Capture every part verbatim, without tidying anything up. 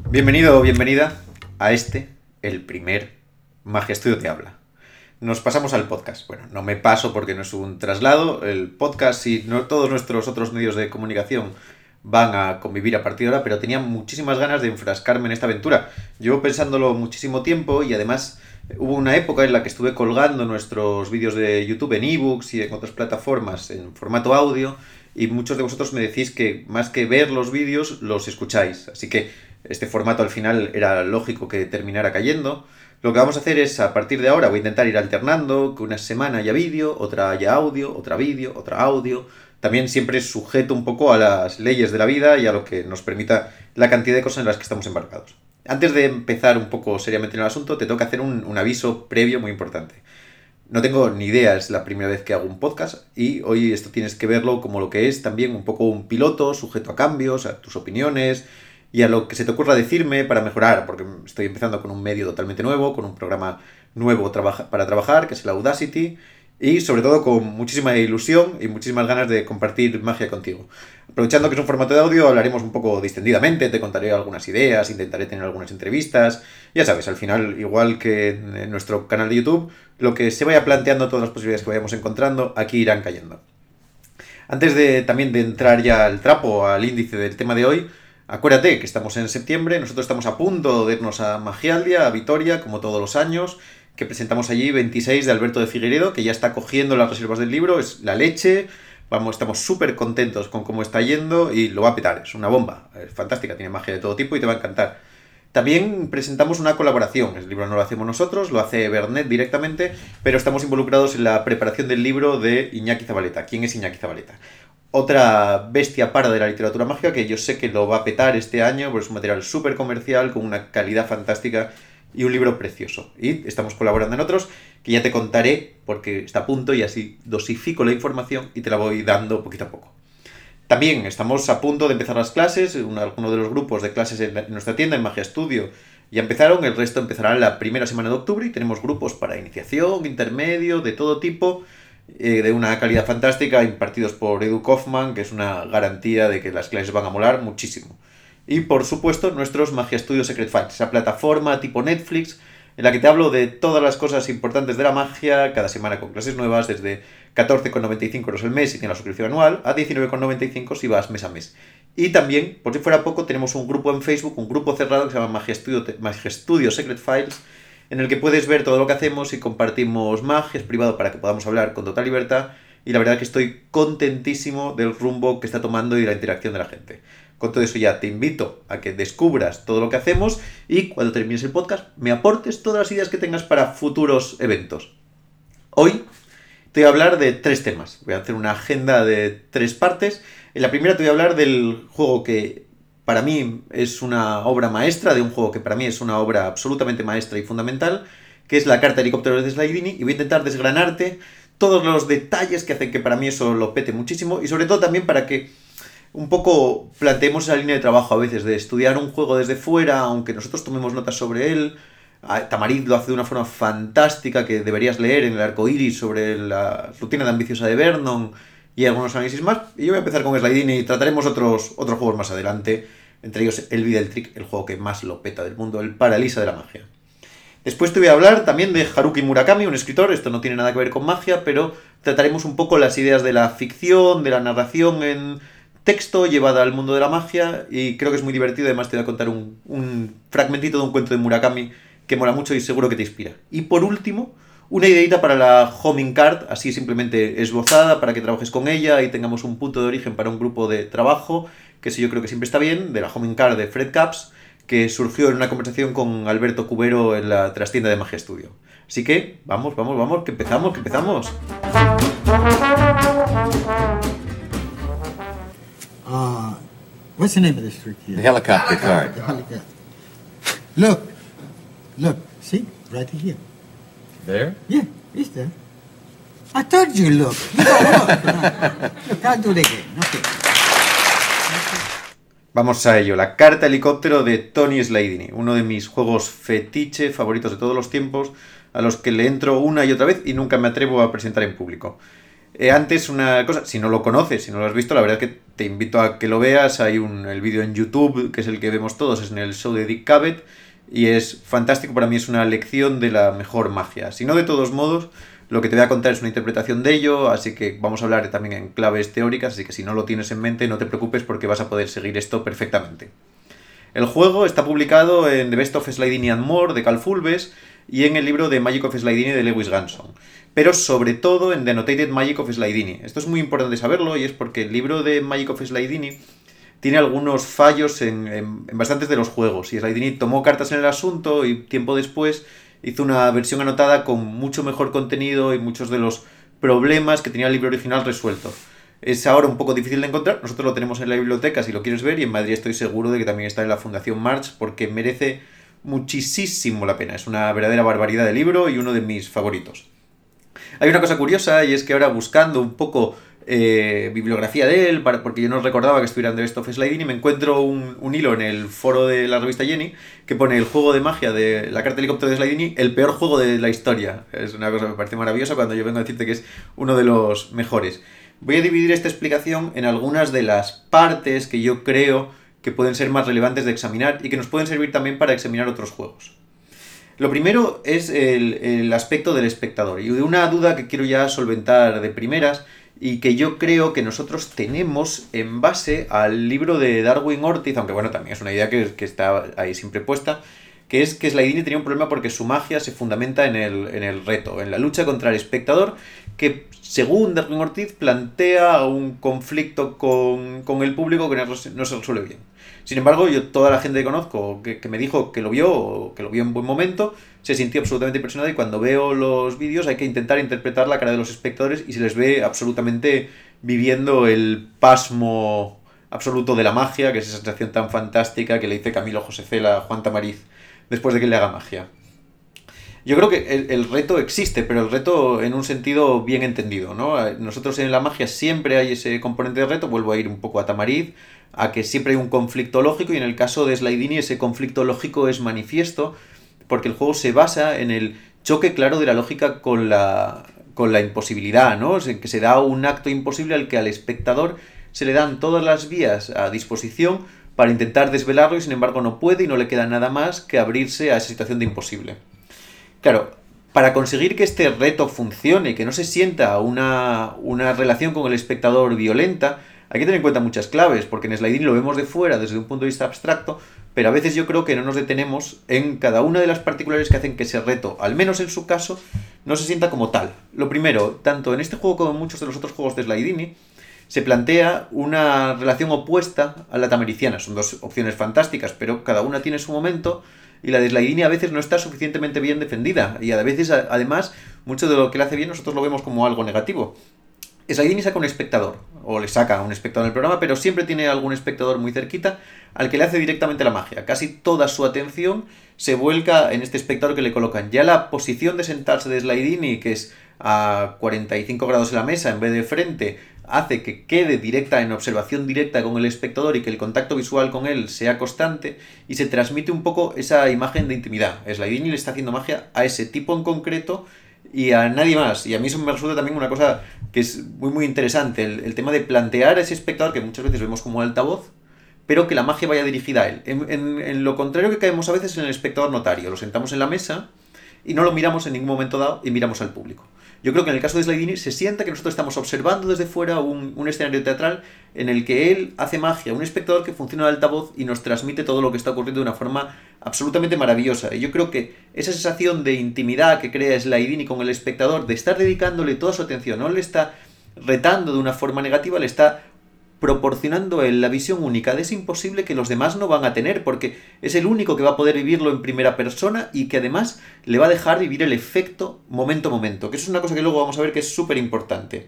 Bienvenido o bienvenida a este, el primer Magia Studio Te Habla. Nos pasamos al podcast. Bueno, no me paso porque no es un traslado. El podcast y no, todos nuestros otros medios de comunicación van a convivir a partir de ahora, pero tenía muchísimas ganas de enfrascarme en esta aventura. Llevo pensándolo muchísimo tiempo y además hubo una época en la que estuve colgando nuestros vídeos de YouTube en ebooks y en otras plataformas en formato audio, y muchos de vosotros me decís que más que ver los vídeos, los escucháis. Así que este formato al final era lógico que terminara cayendo. Lo que vamos a hacer es, a partir de ahora, voy a intentar ir alternando, que una semana haya vídeo, otra haya audio, otra vídeo, otra audio. También siempre sujeto un poco a las leyes de la vida y a lo que nos permita la cantidad de cosas en las que estamos embarcados. Antes de empezar un poco seriamente en el asunto, te tengo que hacer un, un aviso previo muy importante. No tengo ni idea, es la primera vez que hago un podcast y hoy esto tienes que verlo como lo que es también un poco un piloto, sujeto a cambios, a tus opiniones y a lo que se te ocurra decirme para mejorar, porque estoy empezando con un medio totalmente nuevo, con un programa nuevo trabaja, para trabajar, que es el Audacity, y sobre todo con muchísima ilusión y muchísimas ganas de compartir magia contigo. Aprovechando que es un formato de audio, hablaremos un poco distendidamente, te contaré algunas ideas, intentaré tener algunas entrevistas. Ya sabes, al final, igual que en nuestro canal de YouTube, lo que se vaya planteando, todas las posibilidades que vayamos encontrando, aquí irán cayendo. Antes de también de entrar ya al trapo, al índice del tema de hoy, acuérdate que estamos en septiembre, nosotros estamos a punto de irnos a Magialdia, a Vitoria, como todos los años, que presentamos allí veintiséis de Alberto de Figueiredo, que ya está cogiendo las reservas del libro, es la leche, vamos, estamos súper contentos con cómo está yendo y lo va a petar, es una bomba, es fantástica, tiene magia de todo tipo y te va a encantar. También presentamos una colaboración, el libro no lo hacemos nosotros, lo hace Bernet directamente, pero estamos involucrados en la preparación del libro de Iñaki Zabaleta. ¿Quién es Iñaki Zabaleta? Otra bestia parda de la literatura mágica que yo sé que lo va a petar este año, porque es un material súper comercial, con una calidad fantástica y un libro precioso. Y estamos colaborando en otros que ya te contaré porque está a punto y así dosifico la información y te la voy dando poquito a poco. También estamos a punto de empezar las clases, algunos de los grupos de clases en nuestra tienda, en Magia Studio, ya empezaron, el resto empezará en la primera semana de octubre y tenemos grupos para iniciación, intermedio, de todo tipo, eh, de una calidad fantástica, impartidos por Edu Kaufman, que es una garantía de que las clases van a molar muchísimo. Y por supuesto nuestros Magia Studio Secret Files, esa plataforma tipo Netflix en la que te hablo de todas las cosas importantes de la magia, cada semana con clases nuevas, desde catorce con noventa y cinco euros el mes si tienes la suscripción anual, a diecinueve con noventa y cinco si vas mes a mes. Y también, por si fuera poco, tenemos un grupo en Facebook, un grupo cerrado que se llama Magia Studio, Magia Studio Secret Files, en el que puedes ver todo lo que hacemos y compartimos magia, es privado para que podamos hablar con total libertad, y la verdad es que estoy contentísimo del rumbo que está tomando y de la interacción de la gente. Con todo eso ya te invito a que descubras todo lo que hacemos y cuando termines el podcast me aportes todas las ideas que tengas para futuros eventos. Hoy te voy a hablar de tres temas. Voy a hacer una agenda de tres partes. En la primera te voy a hablar del juego que para mí es una obra maestra, de un juego que para mí es una obra absolutamente maestra y fundamental, que es la carta helicóptero de Slaydini, y voy a intentar desgranarte todos los detalles que hacen que para mí eso lo pete muchísimo y sobre todo también para que un poco planteemos esa línea de trabajo a veces de estudiar un juego desde fuera, aunque nosotros tomemos notas sobre él. Tamarit lo hace de una forma fantástica que deberías leer en el arco iris sobre la rutina de ambiciosa de Vernon y algunos análisis más. Y yo voy a empezar con Slaydini y trataremos otros, otros juegos más adelante, entre ellos el Videeltrick, el juego que más lo peta del mundo, el Paralisa de la magia. Después te voy a hablar también de Haruki Murakami, un escritor, esto no tiene nada que ver con magia, pero trataremos un poco las ideas de la ficción, de la narración en texto llevada al mundo de la magia y creo que es muy divertido. Además te voy a contar un, un fragmentito de un cuento de Murakami que mola mucho y seguro que te inspira. Y por último, una ideita para la Homing Card, así simplemente esbozada para que trabajes con ella y tengamos un punto de origen para un grupo de trabajo, que eso yo creo que siempre está bien, de la Homing Card de Fred Capps, que surgió en una conversación con Alberto Cubero en la trastienda de Magia Studio. Así que, vamos, vamos, vamos, que empezamos, que empezamos. Uh, what's the name of this trick here? The helicopter card. The helicopter. Look, look, see, right here. There? Yeah, it's there. I told you, look. You don't look. No. Look, I'll do it again. Okay. Vamos a ello, la carta helicóptero de Tony Slaydini, uno de mis juegos fetiche favoritos de todos los tiempos, a los que le entro una y otra vez y nunca me atrevo a presentar en público. Eh, antes una cosa, si no lo conoces, si no lo has visto, la verdad es que te invito a que lo veas. Hay un, el vídeo en YouTube, que es el que vemos todos, es en el show de Dick Cavett, y es fantástico. Para mí es una lección de la mejor magia. Si no, de todos modos, lo que te voy a contar es una interpretación de ello, así que vamos a hablar también en claves teóricas, así que si no lo tienes en mente, no te preocupes porque vas a poder seguir esto perfectamente. El juego está publicado en The Best of Slidini and More de Cal Fulves y en el libro de Magic of Slidini de Lewis Ganson, pero sobre todo en The Annotated Magic of Slidini. Esto es muy importante saberlo, y es porque el libro de Magic of Slidini tiene algunos fallos en, en, en bastantes de los juegos, y Slidini tomó cartas en el asunto y tiempo después hizo una versión anotada con mucho mejor contenido y muchos de los problemas que tenía el libro original resueltos. Es ahora un poco difícil de encontrar, nosotros lo tenemos en la biblioteca si lo quieres ver, y en Madrid estoy seguro de que también está en la Fundación March, porque merece muchísimo la pena. Es una verdadera barbaridad de libro y uno de mis favoritos. Hay una cosa curiosa, y es que ahora buscando un poco eh, bibliografía de él, para, porque yo no recordaba que estuviera en The Best of Slidini, me encuentro un, un hilo en el foro de la revista Jenny que pone el juego de magia de la carta de helicóptero de Slidini, el peor juego de la historia. Es una cosa que me parece maravillosa cuando yo vengo a decirte que es uno de los mejores. Voy a dividir esta explicación en algunas de las partes que yo creo que pueden ser más relevantes de examinar y que nos pueden servir también para examinar otros juegos. Lo primero es el, el aspecto del espectador, y de una duda que quiero ya solventar de primeras y que yo creo que nosotros tenemos en base al libro de Darwin Ortiz, aunque bueno, también es una idea que, que está ahí siempre puesta, que es que Slidini tenía un problema porque su magia se fundamenta en el, en el reto, en la lucha contra el espectador, que según Darwin Ortiz plantea un conflicto con, con el público que no, no se resuelve bien. Sin embargo, yo toda la gente que conozco que, que me dijo que lo vio, o que lo vio en buen momento, se sintió absolutamente impresionada, y cuando veo los vídeos hay que intentar interpretar la cara de los espectadores y se les ve absolutamente viviendo el pasmo absoluto de la magia, que es esa sensación tan fantástica que le dice Camilo José Cela a Juan Tamariz después de que le haga magia. Yo creo que el, el reto existe, pero el reto en un sentido bien entendido, ¿no? Nosotros en la magia siempre hay ese componente de reto, vuelvo a ir un poco a Tamariz, a que siempre hay un conflicto lógico, y en el caso de Slidini ese conflicto lógico es manifiesto, porque el juego se basa en el choque claro de la lógica con la, con la imposibilidad, ¿no? O sea, que se da un acto imposible al que al espectador se le dan todas las vías a disposición para intentar desvelarlo, y sin embargo no puede, y no le queda nada más que abrirse a esa situación de imposible. Claro, para conseguir que este reto funcione, que no se sienta una, una relación con el espectador violenta, hay que tener en cuenta muchas claves, porque en Slidini lo vemos de fuera desde un punto de vista abstracto, pero a veces yo creo que no nos detenemos en cada una de las particularidades que hacen que ese reto, al menos en su caso, no se sienta como tal. Lo primero, tanto en este juego como en muchos de los otros juegos de Slidini, se plantea una relación opuesta a la tamariciana. Son dos opciones fantásticas, pero cada una tiene su momento, y la de Slidini a veces no está suficientemente bien defendida, y a veces, además, mucho de lo que le hace bien nosotros lo vemos como algo negativo. Slidini saca un espectador, o le saca a un espectador del programa, pero siempre tiene algún espectador muy cerquita al que le hace directamente la magia. Casi toda su atención se vuelca en este espectador que le colocan. Ya la posición de sentarse de Slidini, que es a cuarenta y cinco grados en la mesa en vez de frente, hace que quede directa, en observación directa con el espectador, y que el contacto visual con él sea constante, y se transmite un poco esa imagen de intimidad. Slidini le está haciendo magia a ese tipo en concreto y a nadie más, y a mí eso me resulta también una cosa que es muy muy interesante, el, el tema de plantear a ese espectador que muchas veces vemos como altavoz, pero que la magia vaya dirigida a él. En, en, en lo contrario que caemos a veces en el espectador notario, lo sentamos en la mesa y no lo miramos en ningún momento dado y miramos al público. Yo creo que en el caso de Slidini se sienta que nosotros estamos observando desde fuera un, un escenario teatral en el que él hace magia, un espectador que funciona de altavoz y nos transmite todo lo que está ocurriendo de una forma absolutamente maravillosa. Y yo creo que esa sensación de intimidad que crea Slidini con el espectador, de estar dedicándole toda su atención, no le está retando de una forma negativa, le está proporcionando la visión única de ese imposible que los demás no van a tener, porque es el único que va a poder vivirlo en primera persona, y que además le va a dejar vivir el efecto momento a momento, que eso es una cosa que luego vamos a ver que es súper importante.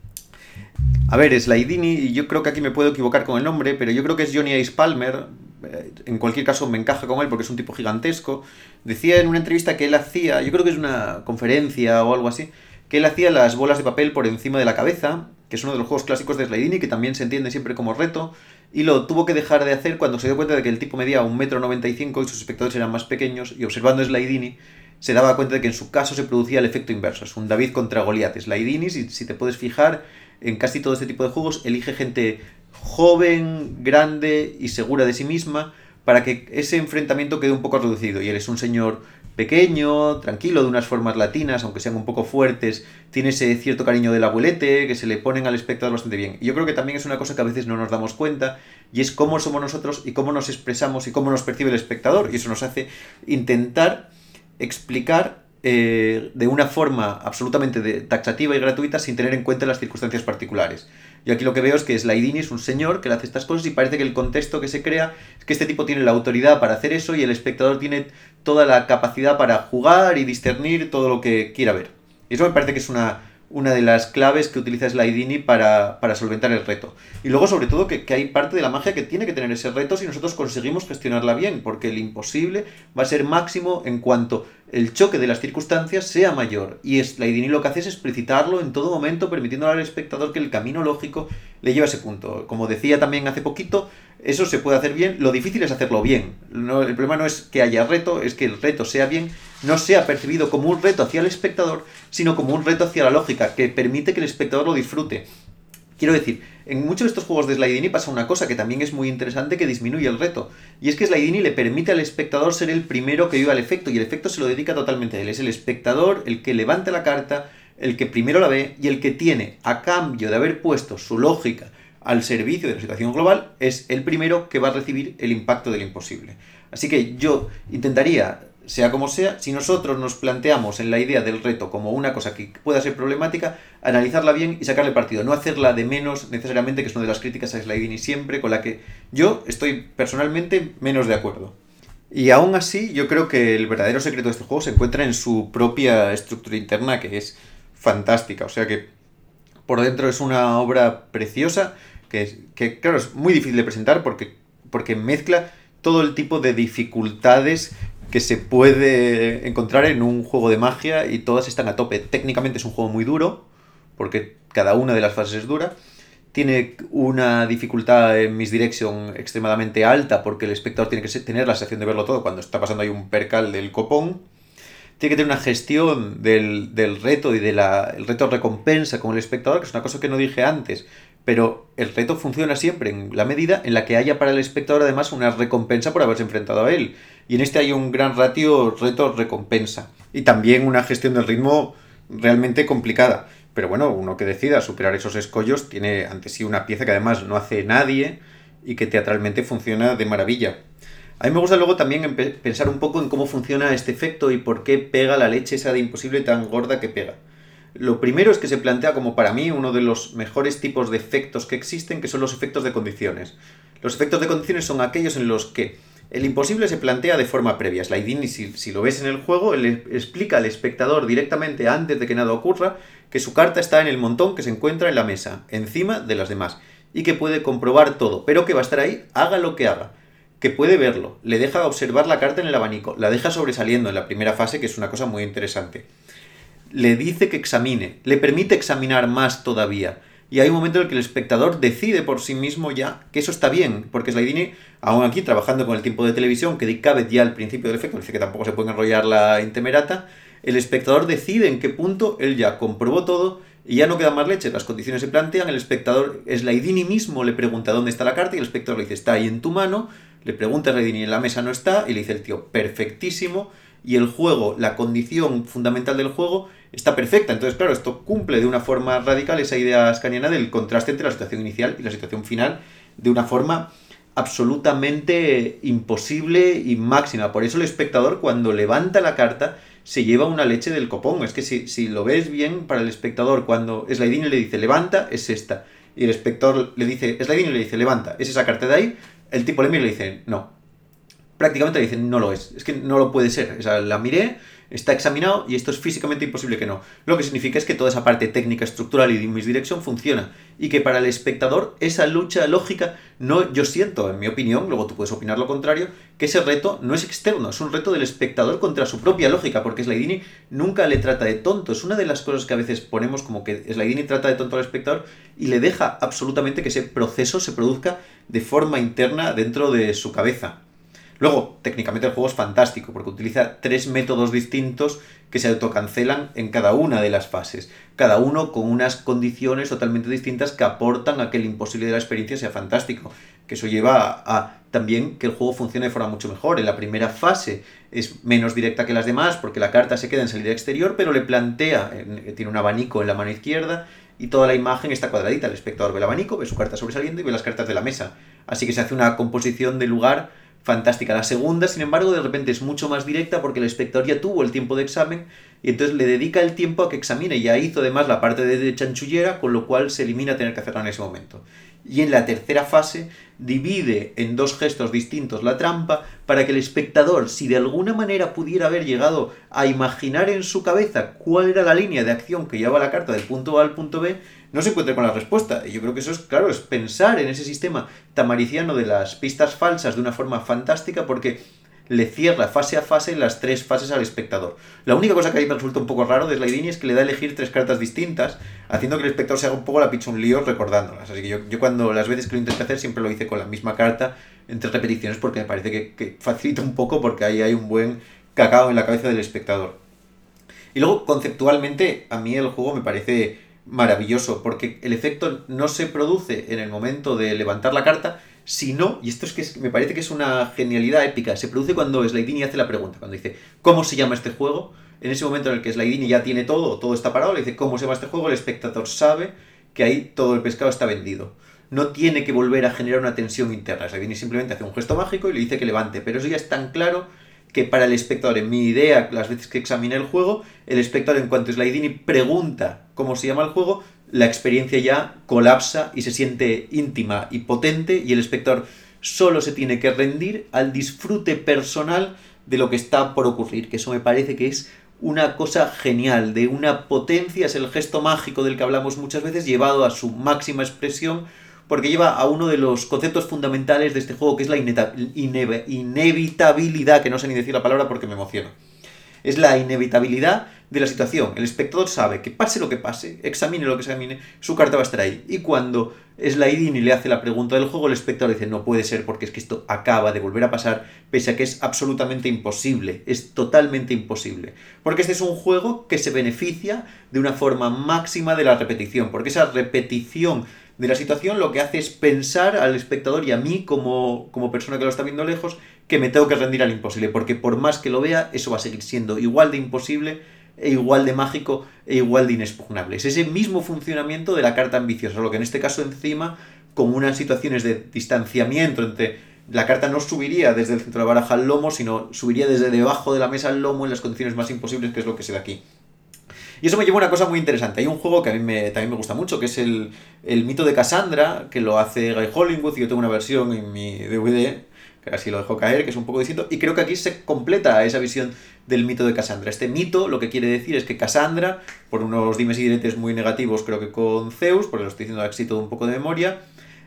A ver, Slidini, y yo creo que aquí me puedo equivocar con el nombre, pero yo creo que es Johnny Ace Palmer, en cualquier caso me encaja con él porque es un tipo gigantesco, decía en una entrevista que él hacía, yo creo que es una conferencia o algo así, que él hacía las bolas de papel por encima de la cabeza, que es uno de los juegos clásicos de Slidini, que también se entiende siempre como reto, y lo tuvo que dejar de hacer cuando se dio cuenta de que el tipo medía un metro noventa y cinco y sus espectadores eran más pequeños, y observando Slidini se daba cuenta de que en su caso se producía el efecto inverso. Es un David contra Goliat. Slaydini, si, si te puedes fijar, en casi todo este tipo de juegos elige gente joven, grande y segura de sí misma para que ese enfrentamiento quede un poco reducido. Y él es un señor pequeño, tranquilo, de unas formas latinas, aunque sean un poco fuertes, tiene ese cierto cariño del abuelete que se le ponen al espectador bastante bien. Y yo creo que también es una cosa que a veces no nos damos cuenta, y es cómo somos nosotros y cómo nos expresamos y cómo nos percibe el espectador, y eso nos hace intentar explicar eh, de una forma absolutamente de, taxativa y gratuita sin tener en cuenta las circunstancias particulares. Yo aquí lo que veo es que Slaydini es un señor que le hace estas cosas y parece que el contexto que se crea es que este tipo tiene la autoridad para hacer eso y el espectador tiene toda la capacidad para jugar y discernir todo lo que quiera ver. Y eso me parece que es una, una de las claves que utiliza Slaydini para, para solventar el reto. Y luego, sobre todo, que, que hay parte de la magia que tiene que tener ese reto si nosotros conseguimos gestionarla bien, porque el imposible va a ser máximo en cuanto el choque de las circunstancias sea mayor. Y Slaydini lo que hace es explicitarlo en todo momento, permitiéndole al espectador que el camino lógico le lleve a ese punto. Como decía también hace poquito, eso se puede hacer bien, lo difícil es hacerlo bien. No, el problema no es que haya reto, es que el reto sea bien, no sea percibido como un reto hacia el espectador, sino como un reto hacia la lógica, que permite que el espectador lo disfrute. Quiero decir, en muchos de estos juegos de Slaydini pasa una cosa que también es muy interesante, que disminuye el reto. Y es que Slaydini le permite al espectador ser el primero que viva el efecto, y el efecto se lo dedica totalmente a él. Es el espectador el que levanta la carta, el que primero la ve, y el que tiene, a cambio de haber puesto su lógica al servicio de la situación global, es el primero que va a recibir el impacto del imposible. Así que yo intentaría, sea como sea, si nosotros nos planteamos en la idea del reto como una cosa que pueda ser problemática, analizarla bien y sacarle partido, no hacerla de menos necesariamente, que es una de las críticas a Slaydini siempre, con la que yo estoy personalmente menos de acuerdo. Y aún así, yo creo que el verdadero secreto de este juego se encuentra en su propia estructura interna, que es fantástica. O sea que por dentro es una obra preciosa, que, que claro, es muy difícil de presentar porque, porque mezcla todo el tipo de dificultades que se puede encontrar en un juego de magia, y todas están a tope. Técnicamente es un juego muy duro, porque cada una de las fases es dura. Tiene una dificultad en misdirection extremadamente alta, porque el espectador tiene que tener la sensación de verlo todo cuando está pasando ahí un percal del copón. Tiene que tener una gestión del, del reto y del reto recompensa con el espectador, que es una cosa que no dije antes, pero el reto funciona siempre en la medida en la que haya para el espectador además una recompensa por haberse enfrentado a él. Y en este hay un gran ratio reto-recompensa. Y también una gestión del ritmo realmente complicada. Pero bueno, uno que decida superar esos escollos tiene ante sí una pieza que además no hace nadie y que teatralmente funciona de maravilla. A mí me gusta luego también pensar un poco en cómo funciona este efecto y por qué pega la leche esa de imposible tan gorda que pega. Lo primero es que se plantea como, para mí, uno de los mejores tipos de efectos que existen, que son los efectos de condiciones. Los efectos de condiciones son aquellos en los que el imposible se plantea de forma previa. Slaydini, si, si lo ves en el juego, le explica al espectador directamente, antes de que nada ocurra, que su carta está en el montón que se encuentra en la mesa, encima de las demás, y que puede comprobar todo, pero que va a estar ahí, haga lo que haga. Que puede verlo, le deja observar la carta en el abanico, la deja sobresaliendo en la primera fase, que es una cosa muy interesante. Le dice que examine, le permite examinar más todavía. Y hay un momento en el que el espectador decide por sí mismo ya que eso está bien, porque Slaydini, aún aquí trabajando con el tiempo de televisión, que Dick Cavett ya al principio del efecto dice que tampoco se puede enrollar la intemerata, el espectador decide en qué punto él ya comprobó todo y ya no queda más leche. Las condiciones se plantean, el espectador, Slaydini mismo le pregunta dónde está la carta y el espectador le dice, está ahí en tu mano, le pregunta a Slaydini, en la mesa no está, y le dice el tío, perfectísimo, y el juego, la condición fundamental del juego está perfecta. Entonces, claro, esto cumple de una forma radical esa idea ascaniana del contraste entre la situación inicial y la situación final de una forma absolutamente imposible y máxima. Por eso el espectador, cuando levanta la carta, se lleva una leche del copón. Es que si, si lo ves bien, para el espectador, cuando Slaydini le dice levanta, es esta, y el espectador le dice, Slaydini le dice levanta, es esa carta de ahí, el tipo le mira y le dice no. Prácticamente le dicen, no lo es, es que no lo puede ser. O sea, la miré, está examinado y esto es físicamente imposible que no. Lo que significa es que toda esa parte técnica, estructural y de misdirection funciona. Y que para el espectador esa lucha lógica, no, yo siento, en mi opinión, luego tú puedes opinar lo contrario, que ese reto no es externo, es un reto del espectador contra su propia lógica, porque Slaydini nunca le trata de tonto. Es una de las cosas que a veces ponemos como que Slaydini trata de tonto al espectador y le deja absolutamente que ese proceso se produzca de forma interna dentro de su cabeza. Luego, técnicamente el juego es fantástico porque utiliza tres métodos distintos que se autocancelan en cada una de las fases, cada uno con unas condiciones totalmente distintas que aportan a que el imposible de la experiencia sea fantástico, que eso lleva a, a también que el juego funcione de forma mucho mejor. En la primera fase es menos directa que las demás porque la carta se queda en salida exterior, pero le plantea, tiene un abanico en la mano izquierda y toda la imagen está cuadradita. El espectador ve el abanico, ve su carta sobresaliendo y ve las cartas de la mesa. Así que se hace una composición de lugar fantástica. La segunda, sin embargo, de repente es mucho más directa porque el espectador ya tuvo el tiempo de examen y entonces le dedica el tiempo a que examine. Ya hizo además la parte de chanchullera, con lo cual se elimina tener que hacerla en ese momento. Y en la tercera fase divide en dos gestos distintos la trampa para que el espectador, si de alguna manera pudiera haber llegado a imaginar en su cabeza cuál era la línea de acción que llevaba la carta del punto A al punto B, no se encuentre con la respuesta. Y yo creo que eso es, claro, es pensar en ese sistema tamariciano de las pistas falsas de una forma fantástica porque le cierra fase a fase las tres fases al espectador. La única cosa que a mí me resulta un poco raro de Slaydini es que le da a elegir tres cartas distintas, haciendo que el espectador se haga un poco la picha un lío recordándolas. Así que yo, yo cuando las veces que lo intenté hacer siempre lo hice con la misma carta en tres repeticiones porque me parece que, que facilita un poco porque ahí hay un buen cacao en la cabeza del espectador. Y luego, conceptualmente, a mí el juego me parece maravilloso porque el efecto no se produce en el momento de levantar la carta, sino, y esto es que es, me parece que es una genialidad épica, se produce cuando Slaydini hace la pregunta, cuando dice ¿cómo se llama este juego? En ese momento en el que Slaydini ya tiene todo, todo está parado, le dice ¿cómo se llama este juego? El espectador sabe que ahí todo el pescado está vendido. No tiene que volver a generar una tensión interna. Slaydini simplemente hace un gesto mágico y le dice que levante, pero eso ya es tan claro que para el espectador, en mi idea, las veces que examiné el juego, el espectador, en cuanto Slaydini pregunta cómo se llama el juego, la experiencia ya colapsa y se siente íntima y potente y el espectador solo se tiene que rendir al disfrute personal de lo que está por ocurrir, que eso me parece que es una cosa genial, de una potencia, es el gesto mágico del que hablamos muchas veces, llevado a su máxima expresión, porque lleva a uno de los conceptos fundamentales de este juego, que es la ineta- ineve- inevitabilidad, que no sé ni decir la palabra porque me emociono. Es la inevitabilidad de la situación. El espectador sabe que pase lo que pase, examine lo que examine, su carta va a estar ahí. Y cuando Slaydini le hace la pregunta del juego, el espectador dice, no puede ser porque es que esto acaba de volver a pasar, pese a que es absolutamente imposible, es totalmente imposible. Porque este es un juego que se beneficia de una forma máxima de la repetición, porque esa repetición de la situación lo que hace es pensar al espectador y a mí como, como persona que lo está viendo lejos que me tengo que rendir al imposible, porque por más que lo vea, eso va a seguir siendo igual de imposible e igual de mágico e igual de inexpugnable. Es ese mismo funcionamiento de la carta ambiciosa, solo que en este caso encima con unas situaciones de distanciamiento entre la carta no subiría desde el centro de la baraja al lomo, sino subiría desde debajo de la mesa al lomo en las condiciones más imposibles, que es lo que se da aquí. Y eso me lleva a una cosa muy interesante. Hay un juego que a mí me, también me gusta mucho, que es el, el mito de Cassandra, que lo hace Guy Hollingwood, y yo tengo una versión en mi D V D, que así lo dejo caer, que es un poco distinto, y creo que aquí se completa esa visión del mito de Cassandra. Este mito lo que quiere decir es que Cassandra, por unos dimes y diretes muy negativos creo que con Zeus, porque lo estoy diciendo así todo un poco de memoria,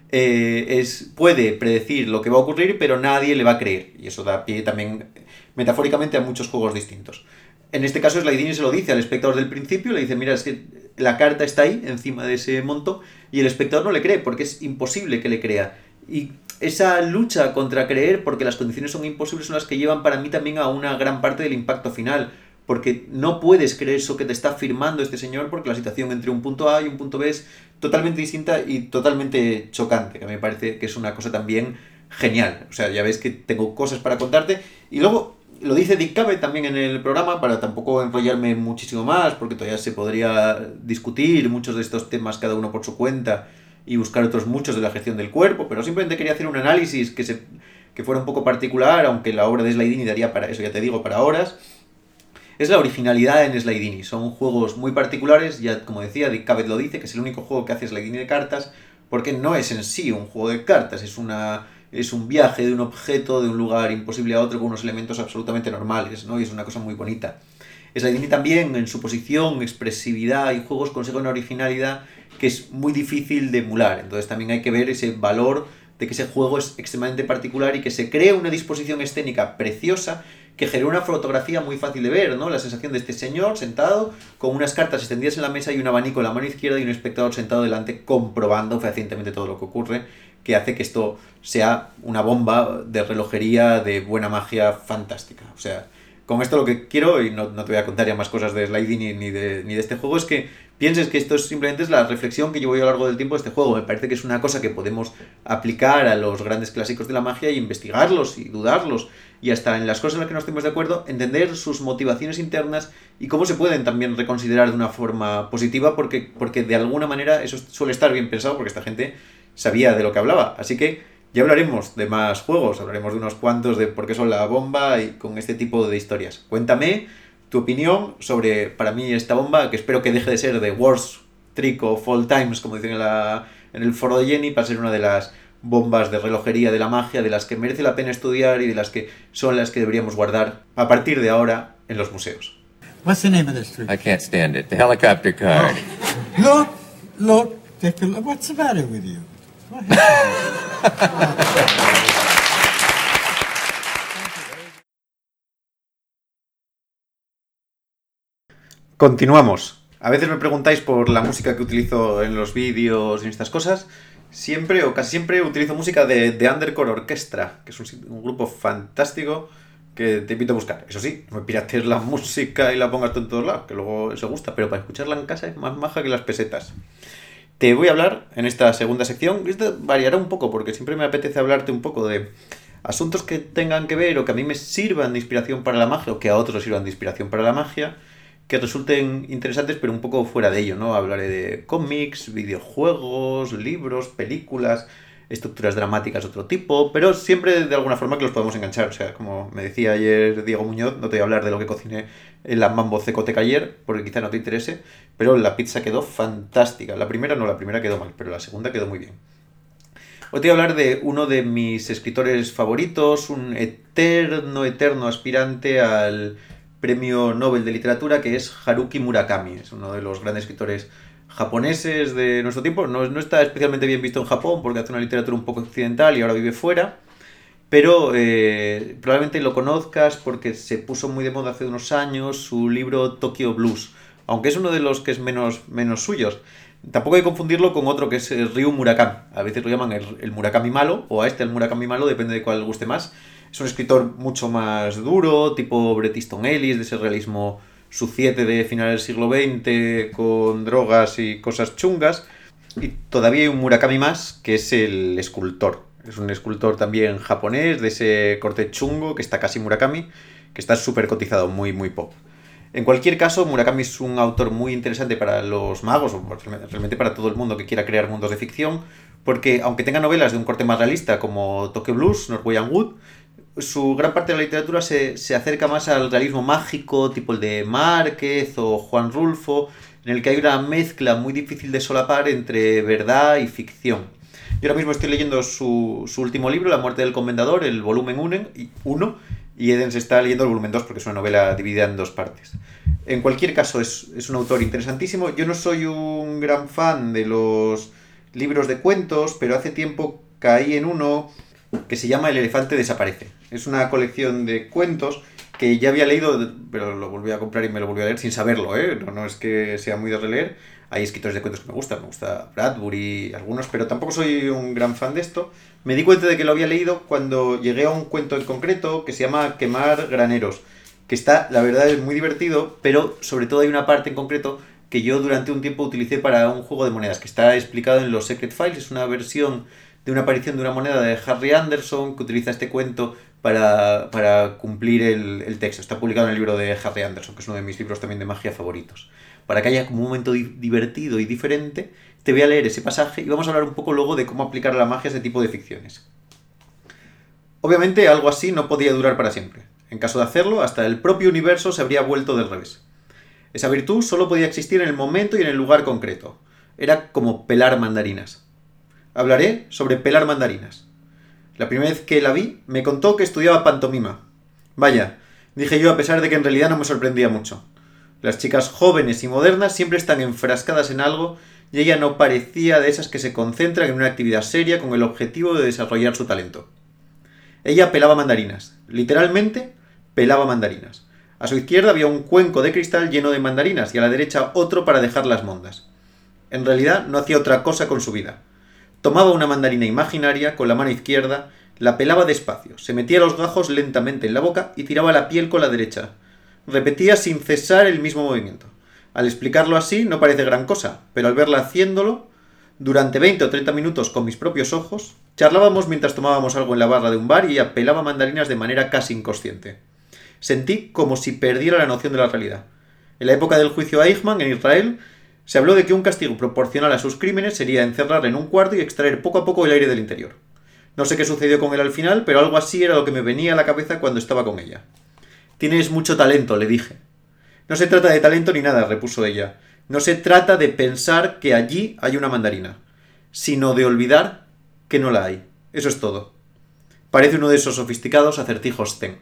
eh, es, puede predecir lo que va a ocurrir, pero nadie le va a creer. Y eso da pie también metafóricamente a muchos juegos distintos. En este caso Slaydini se lo dice al espectador del principio, le dice, mira, es que la carta está ahí, encima de ese monto, y el espectador no le cree, porque es imposible que le crea. Y esa lucha contra creer, porque las condiciones son imposibles, son las que llevan para mí también a una gran parte del impacto final, porque no puedes creer eso que te está firmando este señor, porque la situación entre un punto A y un punto B es totalmente distinta y totalmente chocante, que a mí me parece que es una cosa también genial. O sea, ya ves que tengo cosas para contarte, y luego lo dice Dick Cavett también en el programa, para tampoco enrollarme muchísimo más, porque todavía se podría discutir muchos de estos temas cada uno por su cuenta y buscar otros muchos de la gestión del cuerpo, pero simplemente quería hacer un análisis que, se, que fuera un poco particular, aunque la obra de Slaydini daría para eso, ya te digo, para horas. Es la originalidad en Slaydini. Son juegos muy particulares, ya como decía, Dick Cavett lo dice, que es el único juego que hace Slaydini de cartas, porque no es en sí un juego de cartas, es una... es un viaje de un objeto de un lugar imposible a otro con unos elementos absolutamente normales, ¿no? Y es una cosa muy bonita. Slaydini también, en su posición, expresividad y juegos, consigue una originalidad que es muy difícil de emular. Entonces también hay que ver ese valor de que ese juego es extremadamente particular y que se crea una disposición escénica preciosa que genera una fotografía muy fácil de ver, ¿no? La sensación de este señor sentado con unas cartas extendidas en la mesa y un abanico en la mano izquierda y un espectador sentado delante comprobando fehacientemente todo lo que ocurre, que hace que esto sea una bomba de relojería, de buena magia fantástica. O sea, con esto lo que quiero, y no, no te voy a contar ya más cosas de Sliding ni, ni, de, ni de este juego, es que pienses que esto es simplemente es la reflexión que llevo yo a lo largo del tiempo de este juego. Me parece que es una cosa que podemos aplicar a los grandes clásicos de la magia y investigarlos y dudarlos, y hasta en las cosas en las que no estemos de acuerdo, entender sus motivaciones internas y cómo se pueden también reconsiderar de una forma positiva, porque, porque de alguna manera eso suele estar bien pensado, porque esta gente sabía de lo que hablaba. Así que ya hablaremos de más juegos, hablaremos de unos cuantos, de por qué son la bomba y con este tipo de historias. Cuéntame tu opinión sobre, para mí, esta bomba, que espero que deje de ser the worst trick of all times, como dicen en, la, en el foro de Jenny, para ser una de las bombas de relojería de la magia, de las que merece la pena estudiar y de las que son las que deberíamos guardar a partir de ahora en los museos. What's the name of this trick? I can't stand it. The helicopter card. Look, look, take a look. What's the matter with you? What happened? Continuamos. A veces me preguntáis por la música que utilizo en los vídeos y en estas cosas. Siempre o casi siempre utilizo música de The Undercore Orchestra, que es un, un grupo fantástico que te invito a buscar. Eso sí, no me piratees la música y la pongas tú en todos lados, que luego eso gusta, pero para escucharla en casa es más maja que las pesetas. Te voy a hablar en esta segunda sección, esto variará un poco porque siempre me apetece hablarte un poco de asuntos que tengan que ver o que a mí me sirvan de inspiración para la magia o que a otros sirvan de inspiración para la magia, que resulten interesantes pero un poco fuera de ello, ¿no? Hablaré de cómics, videojuegos, libros, películas, estructuras dramáticas de otro tipo, pero siempre de alguna forma que los podemos enganchar. O sea, como me decía ayer Diego Muñoz, no te voy a hablar de lo que cociné en la Mambo Cecoteca ayer, porque quizá no te interese, pero la pizza quedó fantástica. La primera no, la primera quedó mal, pero la segunda quedó muy bien. Hoy te voy a hablar de uno de mis escritores favoritos, un eterno, eterno aspirante al Premio Nobel de Literatura, que es Haruki Murakami. Es uno de los grandes escritores japoneses de nuestro tiempo. No, no está especialmente bien visto en Japón porque hace una literatura un poco occidental y ahora vive fuera, pero eh, probablemente lo conozcas porque se puso muy de moda hace unos años su libro Tokyo Blues, aunque es uno de los que es menos, menos suyos. Tampoco hay que confundirlo con otro que es Ryu Murakami. A veces lo llaman el, el Murakami malo, o a este el Murakami malo, depende de cuál guste más. Es un escritor mucho más duro, tipo Bret Easton Ellis, de ese realismo suciete de finales del siglo veinte, con drogas y cosas chungas. Y todavía hay un Murakami más, que es el escultor. Es un escultor también japonés, de ese corte chungo, que está casi Murakami, que está súper cotizado, muy, muy pop. En cualquier caso, Murakami es un autor muy interesante para los magos, o realmente para todo el mundo que quiera crear mundos de ficción, porque aunque tenga novelas de un corte más realista como Tokyo Blues, Norwegian Wood, su gran parte de la literatura se, se acerca más al realismo mágico, tipo el de Márquez o Juan Rulfo, en el que hay una mezcla muy difícil de solapar entre verdad y ficción. Yo ahora mismo estoy leyendo su, su último libro, La muerte del comendador, el volumen uno, y Eden se está leyendo el volumen dos porque es una novela dividida en dos partes. En cualquier caso, es, es un autor interesantísimo. Yo no soy un gran fan de los libros de cuentos, pero hace tiempo caí en uno que se llama El elefante desaparece. Es una colección de cuentos que ya había leído, pero lo volví a comprar y me lo volví a leer sin saberlo, ¿eh? No, no es que sea muy de releer. Hay escritores de cuentos que me gustan, me gusta Bradbury, algunos, pero tampoco soy un gran fan de esto. Me di cuenta de que lo había leído cuando llegué a un cuento en concreto que se llama Quemar graneros, que está, la verdad, es muy divertido, pero sobre todo hay una parte en concreto que yo durante un tiempo utilicé para un juego de monedas, que está explicado en los Secret Files. Es una versión de una aparición de una moneda de Harry Anderson que utiliza este cuento para, para cumplir el, el texto. Está publicado en el libro de Harry Anderson, que es uno de mis libros también de magia favoritos. Para que haya como un momento di- divertido y diferente, te voy a leer ese pasaje y vamos a hablar un poco luego de cómo aplicar la magia a ese tipo de ficciones. Obviamente algo así no podía durar para siempre. En caso de hacerlo, hasta el propio universo se habría vuelto del revés. Esa virtud solo podía existir en el momento y en el lugar concreto. Era como pelar mandarinas. Hablaré sobre pelar mandarinas. La primera vez que la vi, me contó que estudiaba pantomima. Vaya, dije yo a pesar de que en realidad no me sorprendía mucho. Las chicas jóvenes y modernas siempre están enfrascadas en algo y ella no parecía de esas que se concentran en una actividad seria con el objetivo de desarrollar su talento. Ella pelaba mandarinas. Literalmente, pelaba mandarinas. A su izquierda había un cuenco de cristal lleno de mandarinas y a la derecha otro para dejar las mondas. En realidad no hacía otra cosa con su vida. Tomaba una mandarina imaginaria con la mano izquierda, la pelaba despacio, se metía los gajos lentamente en la boca y tiraba la piel con la derecha. Repetía sin cesar el mismo movimiento. Al explicarlo así no parece gran cosa, pero al verla haciéndolo, durante veinte o treinta minutos con mis propios ojos, charlábamos mientras tomábamos algo en la barra de un bar y ella pelaba mandarinas de manera casi inconsciente. Sentí como si perdiera la noción de la realidad. En la época del juicio a Eichmann, en Israel, se habló de que un castigo proporcional a sus crímenes sería encerrarle en un cuarto y extraer poco a poco el aire del interior. No sé qué sucedió con él al final, pero algo así era lo que me venía a la cabeza cuando estaba con ella. «Tienes mucho talento», le dije. «No se trata de talento ni nada», repuso ella. «No se trata de pensar que allí hay una mandarina, sino de olvidar que no la hay. Eso es todo». Parece uno de esos sofisticados acertijos zen.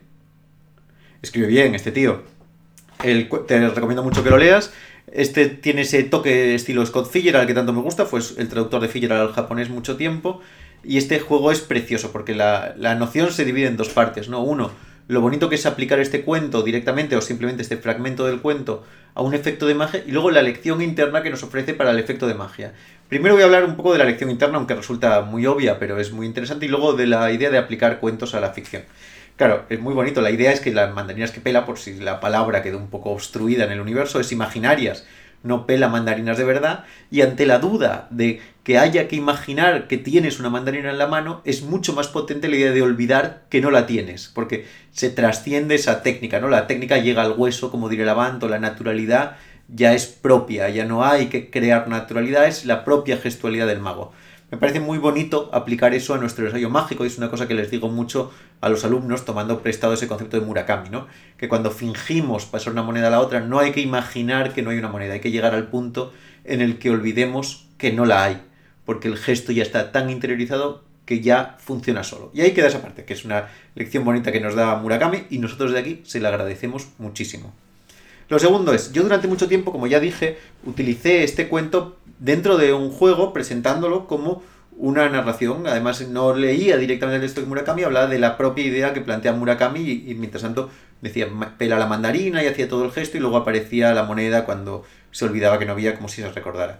Escribe bien este tío. El, te recomiendo mucho que lo leas. Este tiene ese toque estilo Scott Fitzgerald al que tanto me gusta, fue el traductor de Fitzgerald al japonés mucho tiempo, y este juego es precioso porque la, la noción se divide en dos partes, ¿no? Uno, lo bonito que es aplicar este cuento directamente o simplemente este fragmento del cuento a un efecto de magia, y luego la lección interna que nos ofrece para el efecto de magia. Primero voy a hablar un poco de la lección interna, aunque resulta muy obvia, pero es muy interesante, y luego de la idea de aplicar cuentos a la ficción. Claro, es muy bonito. La idea es que las mandarinas que pela, por si la palabra quedó un poco obstruida en el universo, es imaginarias. No pela mandarinas de verdad. Y ante la duda de que haya que imaginar que tienes una mandarina en la mano, es mucho más potente la idea de olvidar que no la tienes. Porque se trasciende esa técnica, ¿no? La técnica llega al hueso, como diría Lavanto, la naturalidad ya es propia. Ya no hay que crear naturalidad, es la propia gestualidad del mago. Me parece muy bonito aplicar eso a nuestro ensayo mágico, y es una cosa que les digo mucho a los alumnos tomando prestado ese concepto de Murakami, ¿no? Que cuando fingimos pasar una moneda a la otra no hay que imaginar que no hay una moneda, hay que llegar al punto en el que olvidemos que no la hay, porque el gesto ya está tan interiorizado que ya funciona solo. Y ahí queda esa parte, que es una lección bonita que nos da Murakami y nosotros de aquí se la agradecemos muchísimo. Lo segundo es, yo durante mucho tiempo, como ya dije, utilicé este cuento dentro de un juego presentándolo como una narración. Además no leía directamente el texto de Murakami, hablaba de la propia idea que plantea Murakami y, y mientras tanto decía pela la mandarina y hacía todo el gesto y luego aparecía la moneda cuando se olvidaba que no había, como si se recordara.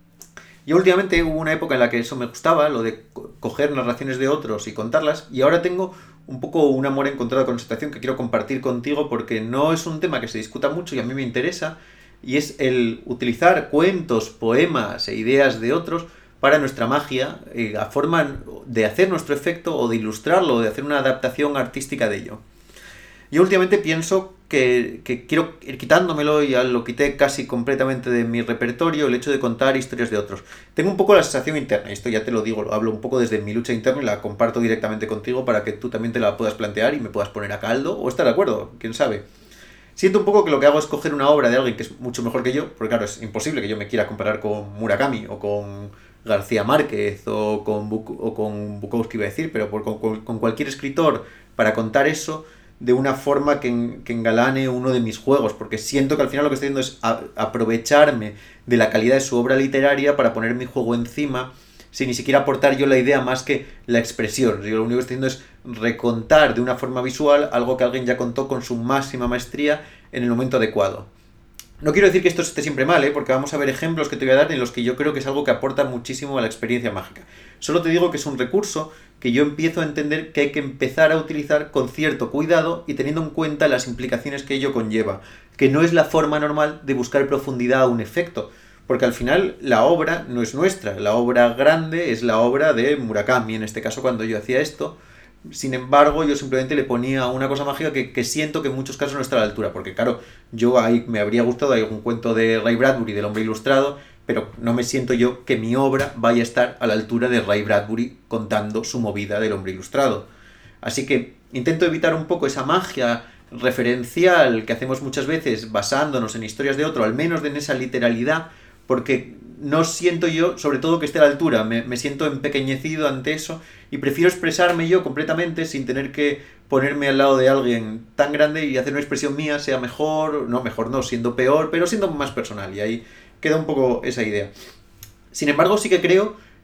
Y últimamente hubo una época en la que eso me gustaba, lo de coger narraciones de otros y contarlas, y ahora tengo un poco un amor encontrado con esa situación que quiero compartir contigo porque no es un tema que se discuta mucho y a mí me interesa, y es el utilizar cuentos, poemas e ideas de otros para nuestra magia, eh, a forma de hacer nuestro efecto o de ilustrarlo, o de hacer una adaptación artística de ello. Yo últimamente pienso que, que quiero ir quitándomelo, y ya lo quité casi completamente de mi repertorio, el hecho de contar historias de otros. Tengo un poco la sensación interna, y esto ya te lo digo, lo hablo un poco desde mi lucha interna y la comparto directamente contigo para que tú también te la puedas plantear y me puedas poner a caldo o estar de acuerdo, quién sabe. Siento un poco que lo que hago es coger una obra de alguien que es mucho mejor que yo, porque claro, es imposible que yo me quiera comparar con Murakami o con García Márquez o con, Buk- o con Bukowski, iba a decir, pero por, con, con cualquier escritor para contar eso de una forma que, que engalane uno de mis juegos, porque siento que al final lo que estoy haciendo es a, aprovecharme de la calidad de su obra literaria para poner mi juego encima, sin ni siquiera aportar yo la idea más que la expresión. Yo lo único que estoy haciendo es recontar de una forma visual algo que alguien ya contó con su máxima maestría en el momento adecuado. No quiero decir que esto esté siempre mal, ¿eh? Porque vamos a ver ejemplos que te voy a dar en los que yo creo que es algo que aporta muchísimo a la experiencia mágica. Solo te digo que es un recurso que yo empiezo a entender que hay que empezar a utilizar con cierto cuidado y teniendo en cuenta las implicaciones que ello conlleva, que no es la forma normal de buscar profundidad a un efecto, porque al final la obra no es nuestra, la obra grande es la obra de Murakami, en este caso cuando yo hacía esto. Sin embargo, yo simplemente le ponía una cosa mágica que, que siento que en muchos casos no está a la altura, porque claro, yo ahí me habría gustado algún cuento de Ray Bradbury, del hombre ilustrado, pero no me siento yo que mi obra vaya a estar a la altura de Ray Bradbury contando su movida del hombre ilustrado. Así que intento evitar un poco esa magia referencial que hacemos muchas veces basándonos en historias de otro, al menos en esa literalidad, porque no siento yo, sobre todo, que esté a la altura, me, me siento empequeñecido ante eso y prefiero expresarme yo completamente sin tener que ponerme al lado de alguien tan grande y hacer una expresión mía, sea mejor, no, mejor no, siendo peor, pero siendo más personal, y ahí queda un poco esa idea. Sin embargo, sí que creo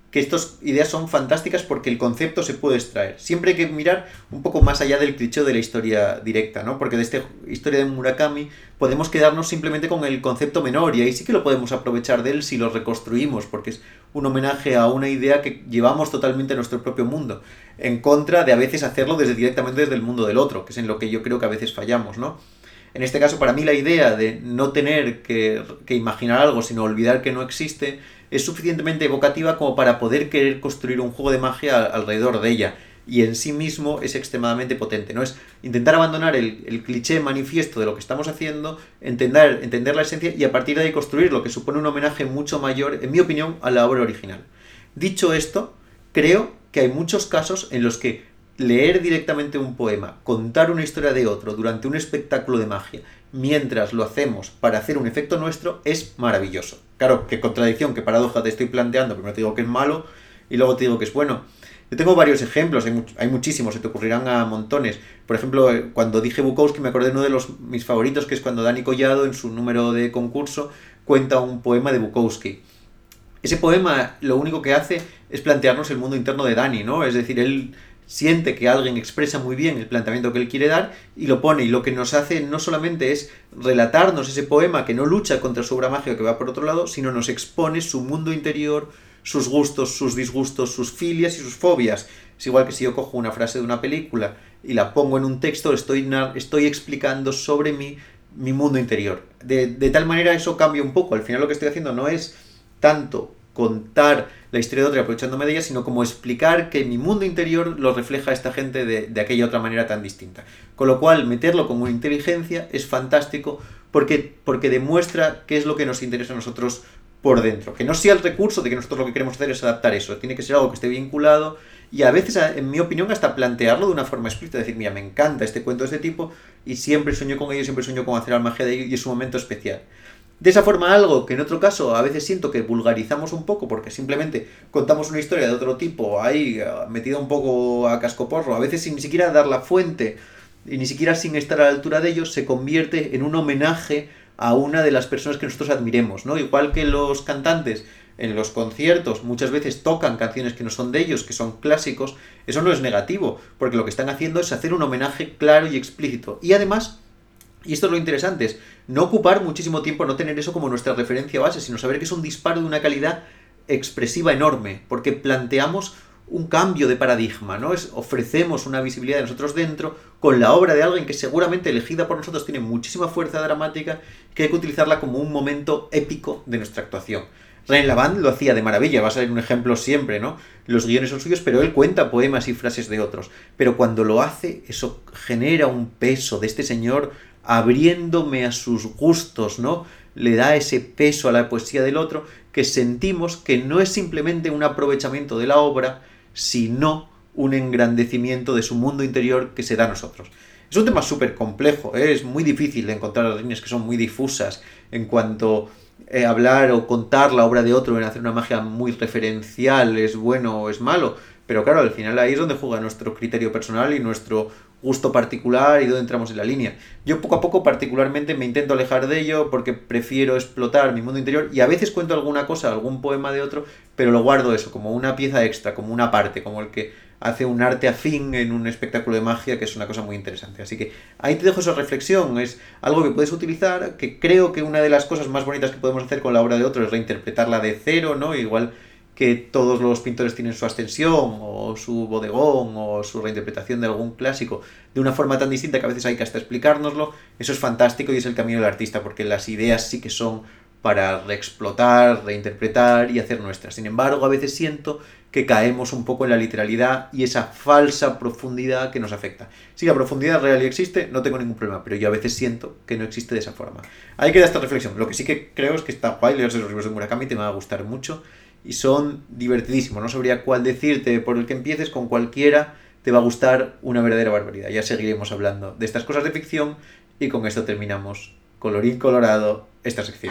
que estas ideas son fantásticas porque el concepto se puede extraer. Siempre hay que mirar un poco más allá del cliché de la historia directa, ¿no? Porque de esta historia de Murakami podemos quedarnos simplemente con el concepto menor y ahí sí que lo podemos aprovechar de él si lo reconstruimos, porque es un homenaje a una idea que llevamos totalmente a nuestro propio mundo, en contra de a veces hacerlo desde directamente desde el mundo del otro, que es en lo que yo creo que a veces fallamos, ¿no? En este caso, para mí la idea de no tener que, que imaginar algo, sino olvidar que no existe, es suficientemente evocativa como para poder querer construir un juego de magia alrededor de ella. Y en sí mismo es extremadamente potente, ¿no? Es intentar abandonar el, el cliché manifiesto de lo que estamos haciendo, entender, entender la esencia y a partir de ahí construir lo que supone un homenaje mucho mayor, en mi opinión, a la obra original. Dicho esto, creo que hay muchos casos en los que leer directamente un poema, contar una historia de otro durante un espectáculo de magia, mientras lo hacemos para hacer un efecto nuestro, es maravilloso. Claro, qué contradicción, qué paradoja te estoy planteando. Primero te digo que es malo y luego te digo que es bueno. Yo tengo varios ejemplos, hay, much- hay muchísimos, se te ocurrirán a montones. Por ejemplo, eh, cuando dije Bukowski me acordé de uno de los, mis favoritos, que es cuando Dani Collado, en su número de concurso, cuenta un poema de Bukowski. Ese poema lo único que hace es plantearnos el mundo interno de Dani, ¿no? Es decir, él siente que alguien expresa muy bien el planteamiento que él quiere dar y lo pone, y lo que nos hace no solamente es relatarnos ese poema que no lucha contra su obra mágica que va por otro lado, sino nos expone su mundo interior, sus gustos, sus disgustos, sus filias y sus fobias. Es igual que si yo cojo una frase de una película y la pongo en un texto, estoy, estoy explicando sobre mí mi mundo interior. De, de tal manera eso cambia un poco. Al final lo que estoy haciendo no es tanto contar la historia de otra aprovechándome de ella, sino como explicar que mi mundo interior lo refleja esta gente de, de aquella otra manera tan distinta. Con lo cual, meterlo como inteligencia es fantástico porque, porque demuestra qué es lo que nos interesa a nosotros por dentro. Que no sea el recurso de que nosotros lo que queremos hacer es adaptar eso. Tiene que ser algo que esté vinculado y a veces, en mi opinión, hasta plantearlo de una forma explícita. Decir, mira, me encanta este cuento de este tipo y siempre sueño con ello, siempre sueño con hacer la magia de ello y es un momento especial. De esa forma, algo que en otro caso a veces siento que vulgarizamos un poco porque simplemente contamos una historia de otro tipo ahí metida un poco a cascoporro, a veces sin ni siquiera dar la fuente y ni siquiera sin estar a la altura de ellos, se convierte en un homenaje a una de las personas que nosotros admiremos, ¿no? Igual que los cantantes en los conciertos muchas veces tocan canciones que no son de ellos, que son clásicos, eso no es negativo, porque lo que están haciendo es hacer un homenaje claro y explícito. Y además, y esto es lo interesante, es no ocupar muchísimo tiempo, no tener eso como nuestra referencia base, sino saber que es un disparo de una calidad expresiva enorme, porque planteamos un cambio de paradigma, ¿no? Es, ofrecemos una visibilidad de nosotros dentro con la obra de alguien que seguramente elegida por nosotros tiene muchísima fuerza dramática, que hay que utilizarla como un momento épico de nuestra actuación. René Lavand lo hacía de maravilla, va a ser un ejemplo siempre, ¿no? Los guiones son suyos, pero él cuenta poemas y frases de otros. Pero cuando lo hace, eso genera un peso de este señor abriéndome a sus gustos, ¿no? Le da ese peso a la poesía del otro que sentimos que no es simplemente un aprovechamiento de la obra, sino un engrandecimiento de su mundo interior que se da a nosotros. Es un tema súper complejo, ¿eh? Es muy difícil de encontrar las líneas que son muy difusas en cuanto eh, hablar o contar la obra de otro en hacer una magia muy referencial es bueno o es malo, pero claro, al final ahí es donde juega nuestro criterio personal y nuestro gusto particular y donde entramos en la línea. Yo poco a poco particularmente me intento alejar de ello porque prefiero explotar mi mundo interior y a veces cuento alguna cosa, algún poema de otro, pero lo guardo eso como una pieza extra, como una parte, como el que hace un arte afín en un espectáculo de magia, que es una cosa muy interesante. Así que ahí te dejo esa reflexión, es algo que puedes utilizar, que creo que una de las cosas más bonitas que podemos hacer con la obra de otro es reinterpretarla de cero, ¿no? Igual que todos los pintores tienen su ascensión o su bodegón o su reinterpretación de algún clásico de una forma tan distinta que a veces hay que hasta explicárnoslo. Eso es fantástico y es el camino del artista, porque las ideas sí que son para reexplotar, reinterpretar y hacer nuestras. Sin embargo, a veces siento que caemos un poco en la literalidad y esa falsa profundidad que nos afecta. Si la profundidad real y existe, no tengo ningún problema, pero yo a veces siento que no existe de esa forma. Ahí queda esta reflexión. Lo que sí que creo es que está guay leerse los libros de Murakami, te va a gustar mucho y son divertidísimos. No sabría cuál decirte, por el que empieces, con cualquiera te va a gustar una verdadera barbaridad. Ya seguiremos hablando de estas cosas de ficción y con esto terminamos, colorín colorado, esta sección.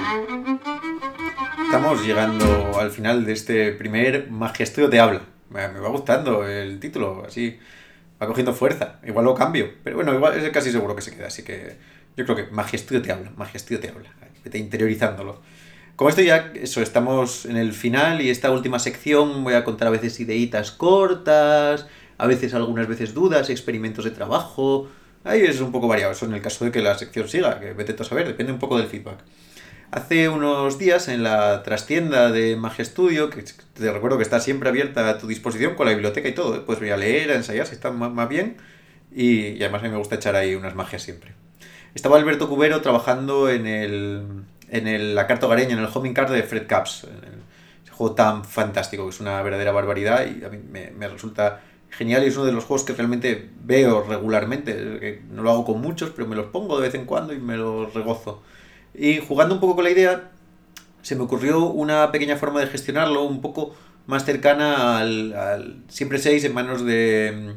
Estamos llegando al final de este primer Magia Estudio te habla. Me, me va gustando el título, así va cogiendo fuerza. Igual lo cambio, pero bueno, igual es casi seguro que se queda. Así que yo creo que Magia Estudio te habla, Magia Estudio te habla. Vete interiorizándolo. Con esto ya, eso, estamos en el final y esta última sección voy a contar a veces ideitas cortas, a veces algunas veces dudas, experimentos de trabajo. Ahí es un poco variado, eso en el caso de que la sección siga, que vete tú a saber, depende un poco del feedback. Hace unos días en la trastienda de Magia Studio, que te recuerdo que está siempre abierta a tu disposición con la biblioteca y todo, ¿eh? Puedes venir a leer, a ensayar si está más bien, y, y además a mí me gusta echar ahí unas magias siempre. Estaba Alberto Cubero trabajando en el... en el, la carta hogareña, en el homing card de Fred Capps, en el, ese juego tan fantástico que es una verdadera barbaridad y a mí me, me resulta genial y es uno de los juegos que realmente veo regularmente, que no lo hago con muchos, pero me los pongo de vez en cuando y me los regozo. Y jugando un poco con la idea, se me ocurrió una pequeña forma de gestionarlo un poco más cercana al, al siempre seis en manos de,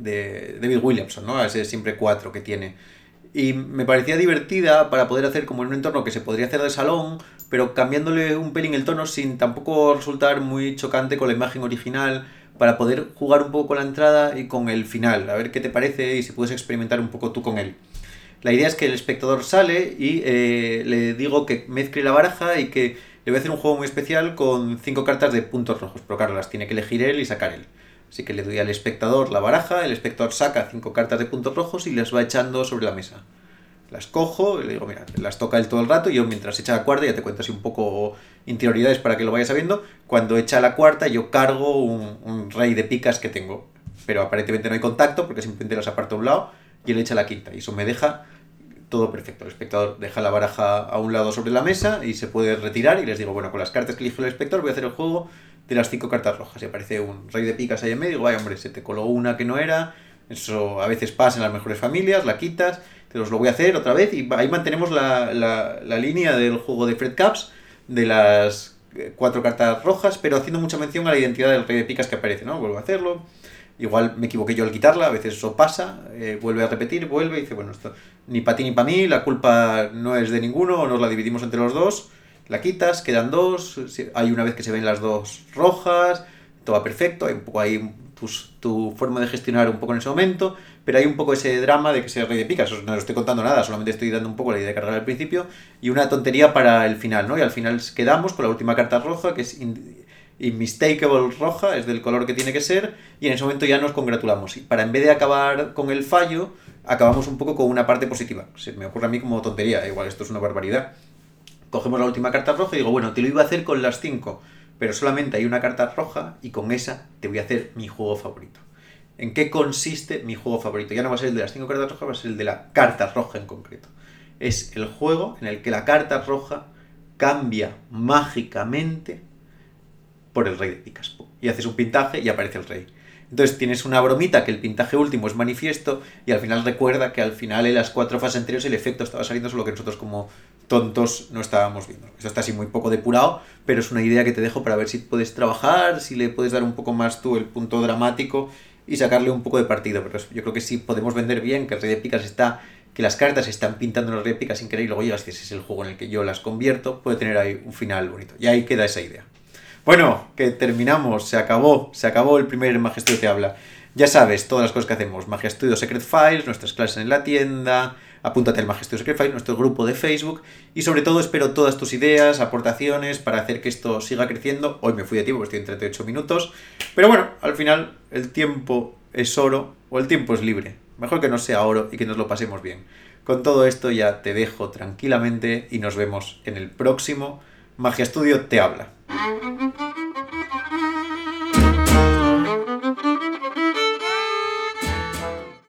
de David Williamson, ¿no? A ese siempre cuatro que tiene. Y me parecía divertida para poder hacer como en un entorno que se podría hacer de salón, pero cambiándole un pelín el tono sin tampoco resultar muy chocante con la imagen original, para poder jugar un poco con la entrada y con el final, a ver qué te parece y si puedes experimentar un poco tú con él. La idea es que el espectador sale y eh, le digo que mezcle la baraja y que le voy a hacer un juego muy especial con cinco cartas de puntos rojos, pero claro, las tiene que elegir él y sacar él. Así que le doy al espectador la baraja, el espectador saca cinco cartas de puntos rojos y las va echando sobre la mesa. Las cojo y le digo, mira, las toca él todo el rato y yo mientras echa la cuarta, ya te cuento así un poco interioridades para que lo vayas sabiendo, cuando echa la cuarta yo cargo un, un rey de picas que tengo, pero aparentemente no hay contacto porque simplemente las aparto a un lado y él echa la quinta y eso me deja todo perfecto. El espectador deja la baraja a un lado sobre la mesa y se puede retirar y les digo, bueno, con las cartas que eligió el espectador voy a hacer el juego de las cinco cartas rojas y aparece un rey de picas ahí en medio y digo, ay hombre, se te coló una que no era, eso a veces pasa en las mejores familias, la quitas, te los lo voy a hacer otra vez y ahí mantenemos la, la, la línea del juego de Fred Capps de las cuatro cartas rojas, pero haciendo mucha mención a la identidad del rey de picas que aparece, ¿no? Vuelvo a hacerlo, igual me equivoqué yo al quitarla, a veces eso pasa, eh, vuelve a repetir, vuelve y dice, bueno, esto ni para ti ni para mí, la culpa no es de ninguno, nos la dividimos entre los dos, la quitas, quedan dos, hay una vez que se ven las dos rojas, todo va perfecto, hay un poco ahí pues, tu forma de gestionar un poco en ese momento, pero hay un poco ese drama de que sea rey de picas, no estoy contando nada, solamente estoy dando un poco la idea de cargar al principio y una tontería para el final, ¿no? Y al final quedamos con la última carta roja, que es Unmistakable roja, es del color que tiene que ser, y en ese momento ya nos congratulamos. Y para en vez de acabar con el fallo, acabamos un poco con una parte positiva. Se me ocurre a mí como tontería, igual esto es una barbaridad. Cogemos la última carta roja y digo, bueno, te lo iba a hacer con las cinco, pero solamente hay una carta roja y con esa te voy a hacer mi juego favorito. ¿En qué consiste mi juego favorito? Ya no va a ser el de las cinco cartas rojas, va a ser el de la carta roja en concreto. Es el juego en el que la carta roja cambia mágicamente por el rey de picas. Y haces un pintaje y aparece el rey. Entonces tienes una bromita que el pintaje último es manifiesto y al final recuerda que al final en las cuatro fases anteriores el efecto estaba saliendo solo que nosotros como tontos no estábamos viendo. Esto está así muy poco depurado, pero es una idea que te dejo para ver si puedes trabajar, si le puedes dar un poco más tú el punto dramático y sacarle un poco de partido. Pero yo creo que sí podemos vender bien que el rey de picas está, que las cartas están pintando en el rey de picas sin querer y luego llegas, ese es el juego en el que yo las convierto, puede tener ahí un final bonito. Y ahí queda esa idea. Bueno, que terminamos, se acabó, se acabó el primer Magia Studio Te Habla. Ya sabes, todas las cosas que hacemos, Magia Studio Secret Files, nuestras clases en la tienda, apúntate al Magia Studio Secret Files, nuestro grupo de Facebook, y sobre todo espero todas tus ideas, aportaciones para hacer que esto siga creciendo. Hoy me fui de tiempo, porque estoy en treinta y ocho minutos, pero bueno, al final el tiempo es oro, o el tiempo es libre. Mejor que no sea oro y que nos lo pasemos bien. Con todo esto ya te dejo tranquilamente y nos vemos en el próximo Magia Studio Te Habla.